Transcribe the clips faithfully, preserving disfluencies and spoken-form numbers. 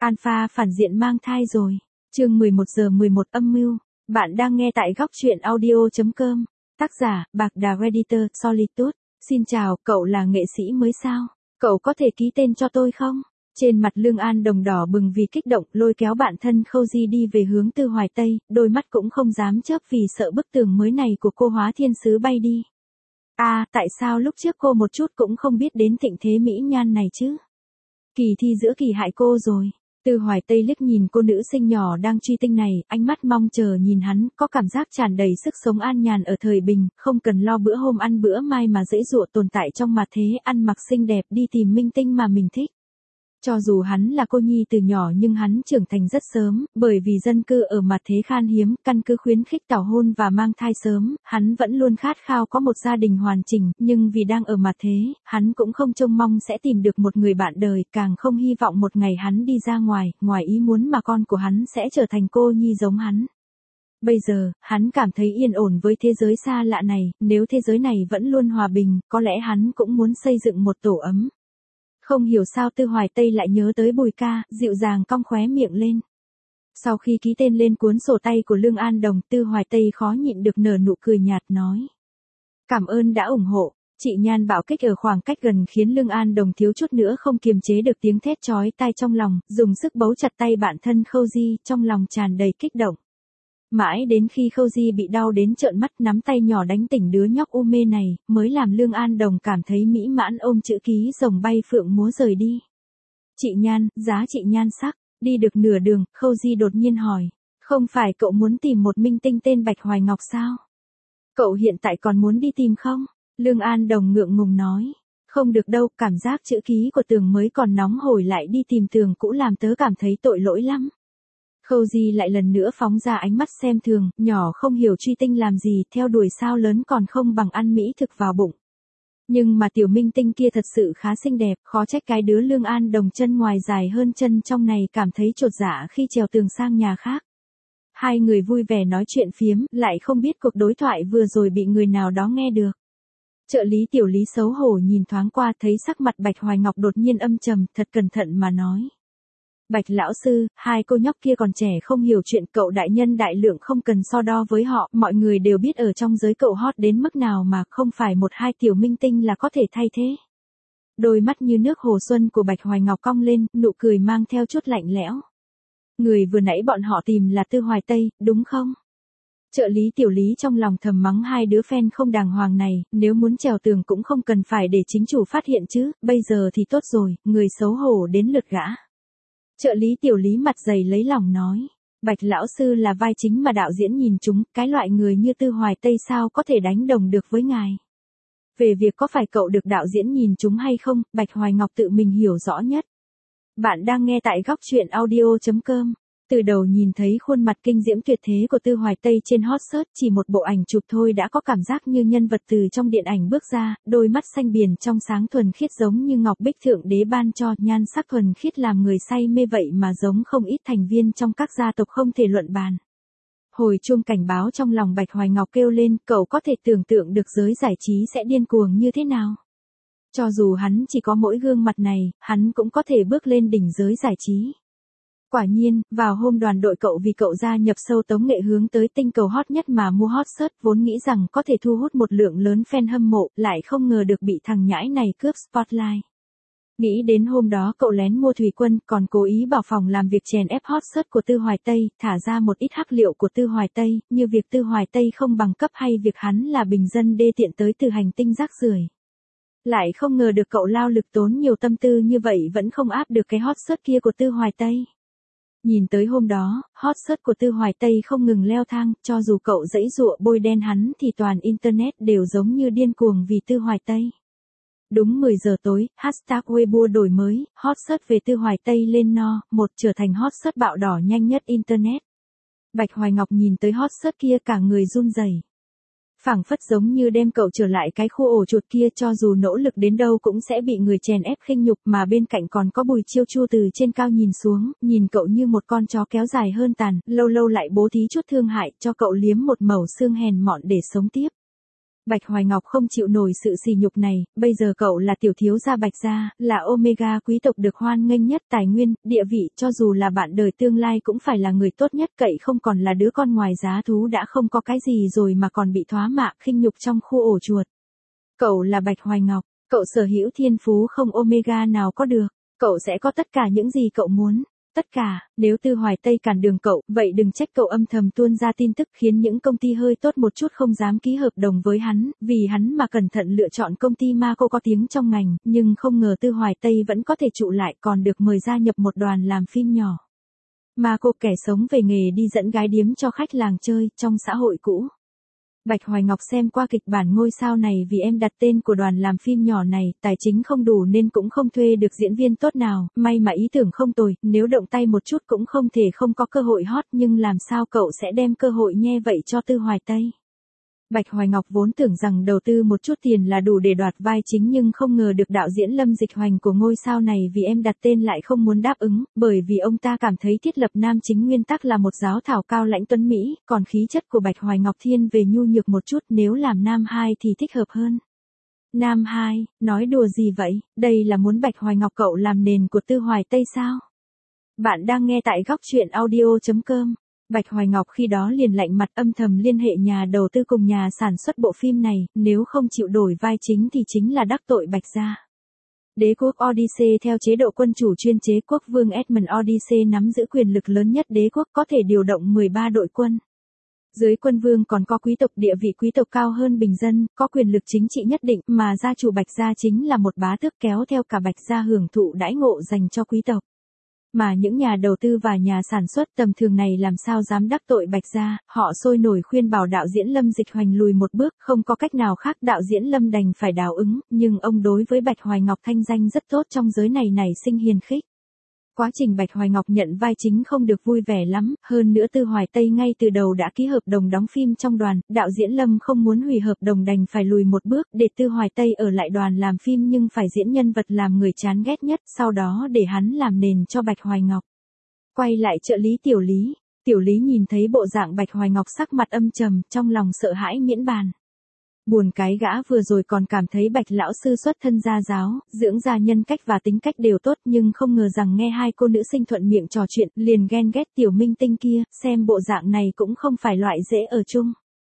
Alpha phản diện mang thai rồi. Chương mười một giờ mười một âm mưu. Bạn đang nghe tại góc truyện audio chấm com. Tác giả, Bạc Đà Editor, Solitude. Xin chào, cậu là nghệ sĩ mới sao? Cậu có thể ký tên cho tôi không? Trên mặt Lương An Đồng đỏ bừng vì kích động, lôi kéo bạn thân Khâu Di đi về hướng Tư Hoài Tây, đôi mắt cũng không dám chớp vì sợ bức tường mới này của cô Hóa Thiên Sứ bay đi. À, tại sao lúc trước cô một chút cũng không biết đến thịnh thế mỹ nhan này chứ? Kỳ thi giữa kỳ hại cô rồi. Tư Hoài Tây liếc nhìn cô nữ sinh nhỏ đang truy tinh này, ánh mắt mong chờ nhìn hắn, có cảm giác tràn đầy sức sống an nhàn ở thời bình, không cần lo bữa hôm ăn bữa mai mà dễ dụa tồn tại trong mặt thế, ăn mặc xinh đẹp đi tìm minh tinh mà mình thích. Cho dù hắn là cô nhi từ nhỏ nhưng hắn trưởng thành rất sớm, bởi vì dân cư ở mặt thế khan hiếm, căn cứ khuyến khích tảo hôn và mang thai sớm, hắn vẫn luôn khát khao có một gia đình hoàn chỉnh, nhưng vì đang ở mặt thế, hắn cũng không trông mong sẽ tìm được một người bạn đời, càng không hy vọng một ngày hắn đi ra ngoài, ngoài ý muốn mà con của hắn sẽ trở thành cô nhi giống hắn. Bây giờ, hắn cảm thấy yên ổn với thế giới xa lạ này, nếu thế giới này vẫn luôn hòa bình, có lẽ hắn cũng muốn xây dựng một tổ ấm. Không hiểu sao Tư Hoài Tây lại nhớ tới Bùi ca, dịu dàng cong khóe miệng lên. Sau khi ký tên lên cuốn sổ tay của Lương An Đồng, Tư Hoài Tây khó nhịn được nở nụ cười nhạt nói. Cảm ơn đã ủng hộ. Chị Nhan bạo kích ở khoảng cách gần khiến Lương An Đồng thiếu chút nữa không kiềm chế được tiếng thét chói tai trong lòng, dùng sức bấu chặt tay bạn thân Khâu Di, trong lòng tràn đầy kích động. Mãi đến khi Khâu Di bị đau đến trợn mắt nắm tay nhỏ đánh tỉnh đứa nhóc u mê này, mới làm Lương An Đồng cảm thấy mỹ mãn ôm chữ ký rồng bay phượng múa rời đi. Chị Nhan, giá chị Nhan sắc, đi được nửa đường, Khâu Di đột nhiên hỏi, không phải cậu muốn tìm một minh tinh tên Bạch Hoài Ngọc sao? Cậu hiện tại còn muốn đi tìm không? Lương An Đồng ngượng ngùng nói, không được đâu, cảm giác chữ ký của Tường mới còn nóng hổi lại đi tìm Tường cũ làm tớ cảm thấy tội lỗi lắm. Khâu Di lại lần nữa phóng ra ánh mắt xem thường, nhỏ không hiểu truy tinh làm gì, theo đuổi sao lớn còn không bằng ăn mỹ thực vào bụng. Nhưng mà tiểu minh tinh kia thật sự khá xinh đẹp, khó trách cái đứa Lương An Đồng chân ngoài dài hơn chân trong này cảm thấy chột dạ khi trèo tường sang nhà khác. Hai người vui vẻ nói chuyện phiếm, lại không biết cuộc đối thoại vừa rồi bị người nào đó nghe được. Trợ lý Tiểu Lý xấu hổ nhìn thoáng qua thấy sắc mặt Bạch Hoài Ngọc đột nhiên âm trầm, thật cẩn thận mà nói. Bạch lão sư, hai cô nhóc kia còn trẻ không hiểu chuyện, cậu đại nhân đại lượng không cần so đo với họ, mọi người đều biết ở trong giới cậu hot đến mức nào mà không phải một hai tiểu minh tinh là có thể thay thế. Đôi mắt như nước hồ xuân của Bạch Hoài Ngọc cong lên, nụ cười mang theo chút lạnh lẽo. Người vừa nãy bọn họ tìm là Tư Hoài Tây, đúng không? Trợ lý Tiểu Lý trong lòng thầm mắng hai đứa fan không đàng hoàng này, nếu muốn trèo tường cũng không cần phải để chính chủ phát hiện chứ, bây giờ thì tốt rồi, người xấu hổ đến lượt gã. Trợ lý Tiểu Lý mặt dày lấy lòng nói, Bạch lão sư là vai chính mà đạo diễn nhìn chúng, cái loại người như Tư Hoài Tây sao có thể đánh đồng được với ngài. Về việc có phải cậu được đạo diễn nhìn chúng hay không, Bạch Hoài Ngọc tự mình hiểu rõ nhất. Bạn đang nghe tại góc truyện audio chấm com. Từ đầu nhìn thấy khuôn mặt kinh diễm tuyệt thế của Tư Hoài Tây trên hot search, chỉ một bộ ảnh chụp thôi đã có cảm giác như nhân vật từ trong điện ảnh bước ra, đôi mắt xanh biển trong sáng thuần khiết giống như ngọc bích thượng đế ban cho, nhan sắc thuần khiết làm người say mê vậy mà giống không ít thành viên trong các gia tộc không thể luận bàn. Hồi chuông cảnh báo trong lòng Bạch Hoài Ngọc kêu lên, cậu có thể tưởng tượng được giới giải trí sẽ điên cuồng như thế nào. Cho dù hắn chỉ có mỗi gương mặt này, hắn cũng có thể bước lên đỉnh giới giải trí. Quả nhiên, vào hôm đoàn đội cậu vì cậu gia nhập show tống nghệ hướng tới tinh cầu hot nhất mà mua hot search, vốn nghĩ rằng có thể thu hút một lượng lớn fan hâm mộ, lại không ngờ được bị thằng nhãi này cướp spotlight. Nghĩ đến hôm đó cậu lén mua thủy quân, còn cố ý bảo phòng làm việc chèn ép hot search của Tư Hoài Tây, thả ra một ít hắc liệu của Tư Hoài Tây, như việc Tư Hoài Tây không bằng cấp hay việc hắn là bình dân đê tiện tới từ hành tinh rác rưởi. Lại không ngờ được cậu lao lực tốn nhiều tâm tư như vậy vẫn không áp được cái hot search kia của Tư Hoài Tây. Nhìn tới hôm đó, hot search của Tư Hoài Tây không ngừng leo thang, cho dù cậu dãy dụa bôi đen hắn thì toàn internet đều giống như điên cuồng vì Tư Hoài Tây. Đúng mười giờ tối, hashtag Weibo đổi mới, hot search về Tư Hoài Tây lên no, một trở thành hot search bạo đỏ nhanh nhất internet. Bạch Hoài Ngọc nhìn tới hot search kia cả người run rẩy. Phảng phất giống như đem cậu trở lại cái khu ổ chuột kia, cho dù nỗ lực đến đâu cũng sẽ bị người chèn ép khinh nhục, mà bên cạnh còn có Bùi Chiêu Chu từ trên cao nhìn xuống, nhìn cậu như một con chó kéo dài hơn tàn, lâu lâu lại bố thí chút thương hại cho cậu liếm một mẩu xương hèn mọn để sống tiếp. Bạch Hoài Ngọc không chịu nổi sự sỉ nhục này, bây giờ cậu là tiểu thiếu gia Bạch gia, là Omega quý tộc được hoan nghênh nhất, tài nguyên, địa vị, cho dù là bạn đời tương lai cũng phải là người tốt nhất, cậy không còn là đứa con ngoài giá thú đã không có cái gì rồi mà còn bị thoá mạ khinh nhục trong khu ổ chuột. Cậu là Bạch Hoài Ngọc, cậu sở hữu thiên phú không Omega nào có được, cậu sẽ có tất cả những gì cậu muốn. Tất cả, nếu Tư Hoài Tây cản đường cậu, vậy đừng trách cậu âm thầm tuôn ra tin tức khiến những công ty hơi tốt một chút không dám ký hợp đồng với hắn, vì hắn mà cẩn thận lựa chọn công ty Marco có tiếng trong ngành, nhưng không ngờ Tư Hoài Tây vẫn có thể trụ lại còn được mời gia nhập một đoàn làm phim nhỏ. Marco kẻ sống về nghề đi dẫn gái điếm cho khách làng chơi, trong xã hội cũ. Bạch Hoài Ngọc xem qua kịch bản ngôi sao này vì em đặt tên của đoàn làm phim nhỏ này, tài chính không đủ nên cũng không thuê được diễn viên tốt nào, may mà ý tưởng không tồi, nếu động tay một chút cũng không thể không có cơ hội hot, nhưng làm sao cậu sẽ đem cơ hội nhe vậy cho Tư Hoài Tây. Bạch Hoài Ngọc vốn tưởng rằng đầu tư một chút tiền là đủ để đoạt vai chính nhưng không ngờ được đạo diễn Lâm Dịch Hoành của ngôi sao này vì em đặt tên lại không muốn đáp ứng, bởi vì ông ta cảm thấy thiết lập nam chính nguyên tắc là một giáo thảo cao lãnh tuấn Mỹ, còn khí chất của Bạch Hoài Ngọc thiên về nhu nhược một chút, nếu làm nam hai thì thích hợp hơn. Nam hai, nói đùa gì vậy, đây là muốn Bạch Hoài Ngọc cậu làm nền của Tư Hoài Tây sao? Bạn đang nghe tại góc truyện audio chấm com. Bạch Hoài Ngọc khi đó liền lạnh mặt âm thầm liên hệ nhà đầu tư cùng nhà sản xuất bộ phim này, nếu không chịu đổi vai chính thì chính là đắc tội Bạch gia. Đế quốc Odyssey theo chế độ quân chủ chuyên chế, quốc vương Edmund Odyssey nắm giữ quyền lực lớn nhất đế quốc, có thể điều động mười ba đội quân. Dưới quân vương còn có quý tộc, địa vị quý tộc cao hơn bình dân, có quyền lực chính trị nhất định, mà gia chủ Bạch gia chính là một bá tước kéo theo cả Bạch gia hưởng thụ đãi ngộ dành cho quý tộc. Mà những nhà đầu tư và nhà sản xuất tầm thường này làm sao dám đắc tội Bạch gia, họ sôi nổi khuyên bảo đạo diễn Lâm Dịch Hoành lùi một bước, không có cách nào khác đạo diễn Lâm đành phải đảo ứng, nhưng ông đối với Bạch Hoài Ngọc thanh danh rất tốt trong giới này nảy sinh hiềm khích. Quá trình Bạch Hoài Ngọc nhận vai chính không được vui vẻ lắm, hơn nữa Tư Hoài Tây ngay từ đầu đã ký hợp đồng đóng phim trong đoàn, đạo diễn Lâm không muốn hủy hợp đồng đành phải lùi một bước để Tư Hoài Tây ở lại đoàn làm phim nhưng phải diễn nhân vật làm người chán ghét nhất, sau đó để hắn làm nền cho Bạch Hoài Ngọc. Quay lại trợ lý Tiểu Lý, Tiểu Lý nhìn thấy bộ dạng Bạch Hoài Ngọc sắc mặt âm trầm, trong lòng sợ hãi miễn bàn. Buồn cái gã vừa rồi còn cảm thấy Bạch lão sư xuất thân gia giáo, dưỡng ra nhân cách và tính cách đều tốt nhưng không ngờ rằng nghe hai cô nữ sinh thuận miệng trò chuyện, liền ghen ghét Tiểu Minh Tinh kia, xem bộ dạng này cũng không phải loại dễ ở chung.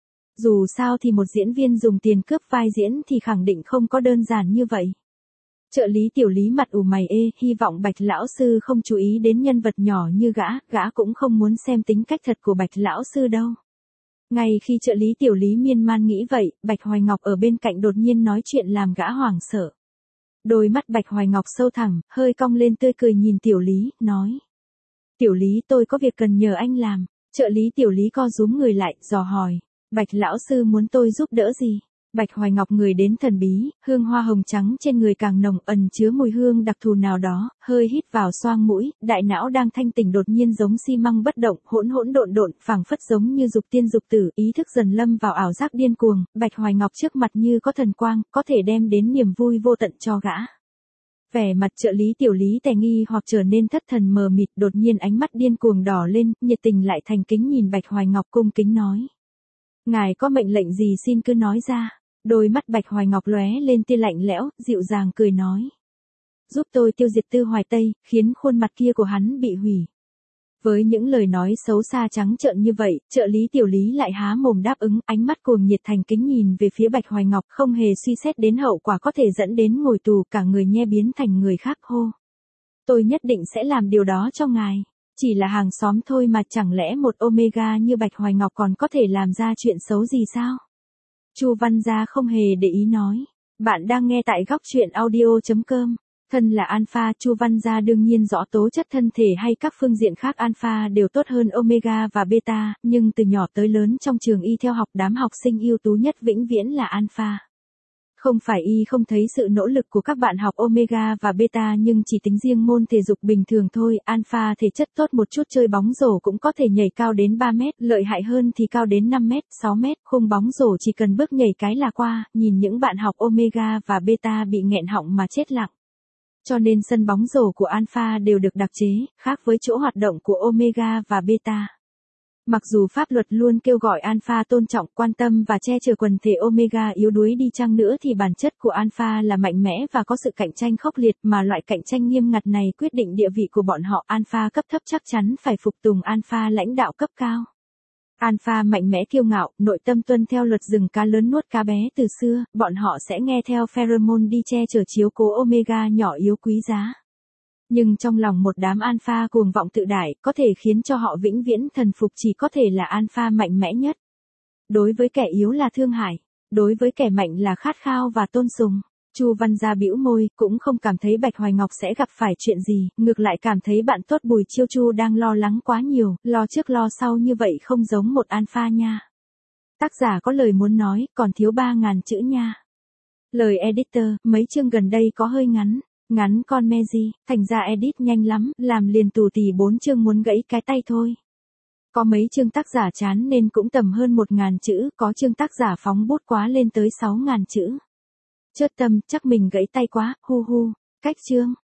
Dù sao thì một diễn viên dùng tiền cướp vai diễn thì khẳng định không có đơn giản như vậy. Trợ lý Tiểu Lý mặt ủ mày ê, hy vọng Bạch lão sư không chú ý đến nhân vật nhỏ như gã, gã cũng không muốn xem tính cách thật của Bạch lão sư đâu. Ngay khi trợ lý Tiểu Lý miên man nghĩ vậy, Bạch Hoài Ngọc ở bên cạnh đột nhiên nói chuyện làm gã hoảng sợ. Đôi mắt Bạch Hoài Ngọc sâu thẳm, hơi cong lên tươi cười nhìn Tiểu Lý, nói. Tiểu Lý, tôi có việc cần nhờ anh làm. Trợ lý Tiểu Lý co rúm người lại, dò hỏi. Bạch lão sư muốn tôi giúp đỡ gì? Bạch Hoài Ngọc người đến thần bí, hương hoa hồng trắng trên người càng nồng, ẩn chứa mùi hương đặc thù nào đó, hơi hít vào xoang mũi, đại não đang thanh tỉnh đột nhiên giống xi măng bất động, hỗn hỗn độn độn, phảng phất giống như dục tiên dục tử, ý thức dần lâm vào ảo giác điên cuồng, Bạch Hoài Ngọc trước mặt như có thần quang, có thể đem đến niềm vui vô tận cho gã. Vẻ mặt trợ lý Tiểu Lý tè nghi hoặc trở nên thất thần mờ mịt, đột nhiên ánh mắt điên cuồng đỏ lên, nhiệt tình lại thành kính nhìn Bạch Hoài Ngọc cung kính nói. Ngài có mệnh lệnh gì xin cứ nói ra. Đôi mắt Bạch Hoài Ngọc lóe lên tia lạnh lẽo, dịu dàng cười nói. Giúp tôi tiêu diệt Tư Hoài Tây, khiến khuôn mặt kia của hắn bị hủy. Với những lời nói xấu xa trắng trợn như vậy, trợ lý Tiểu Lý lại há mồm đáp ứng, ánh mắt cuồng nhiệt thành kính nhìn về phía Bạch Hoài Ngọc, không hề suy xét đến hậu quả có thể dẫn đến ngồi tù, cả người nhe biến thành người khác hô. Tôi nhất định sẽ làm điều đó cho ngài. Chỉ là hàng xóm thôi mà chẳng lẽ một Omega như Bạch Hoài Ngọc còn có thể làm ra chuyện xấu gì sao? Chu Văn Gia không hề để ý nói. Bạn đang nghe tại góc truyện audio chấm com. Thân là Alpha, Chu Văn Gia đương nhiên rõ tố chất thân thể hay các phương diện khác Alpha đều tốt hơn Omega và Beta, nhưng từ nhỏ tới lớn trong trường y theo học đám học sinh ưu tú nhất vĩnh viễn là Alpha. Không phải y không thấy sự nỗ lực của các bạn học Omega và Beta nhưng chỉ tính riêng môn thể dục bình thường thôi, Alpha thể chất tốt một chút chơi bóng rổ cũng có thể nhảy cao đến ba mét, lợi hại hơn thì cao đến năm mét, sáu mét, khung bóng rổ chỉ cần bước nhảy cái là qua, nhìn những bạn học Omega và Beta bị nghẹn họng mà chết lặng. Cho nên sân bóng rổ của Alpha đều được đặc chế, khác với chỗ hoạt động của Omega và Beta. Mặc dù pháp luật luôn kêu gọi Alpha tôn trọng, quan tâm và che chở quần thể Omega yếu đuối đi chăng nữa thì bản chất của Alpha là mạnh mẽ và có sự cạnh tranh khốc liệt, mà loại cạnh tranh nghiêm ngặt này quyết định địa vị của bọn họ. Alpha cấp thấp chắc chắn phải phục tùng Alpha lãnh đạo cấp cao. Alpha mạnh mẽ kiêu ngạo, nội tâm tuân theo luật rừng cá lớn nuốt cá bé từ xưa, bọn họ sẽ nghe theo pheromone đi che chở chiếu cố Omega nhỏ yếu quý giá. Nhưng trong lòng một đám Alpha cuồng vọng tự đại, có thể khiến cho họ vĩnh viễn thần phục chỉ có thể là Alpha mạnh mẽ nhất. Đối với kẻ yếu là thương hại, đối với kẻ mạnh là khát khao và tôn sùng. Chu Văn Gia bĩu môi, cũng không cảm thấy Bạch Hoài Ngọc sẽ gặp phải chuyện gì, ngược lại cảm thấy bạn tốt Bùi Chiêu Chu đang lo lắng quá nhiều, lo trước lo sau như vậy không giống một Alpha nha. Tác giả có lời muốn nói, còn thiếu ba ngàn chữ nha. Lời editor, mấy chương gần đây có hơi ngắn. Ngắn con me gì, thành ra edit nhanh lắm, làm liền tù tì bốn chương muốn gãy cái tay thôi. Có mấy chương tác giả chán nên cũng tầm hơn một ngàn chữ, có chương tác giả phóng bút quá lên tới sáu ngàn chữ. Chớt tâm, chắc mình gãy tay quá, hu hu, cách chương.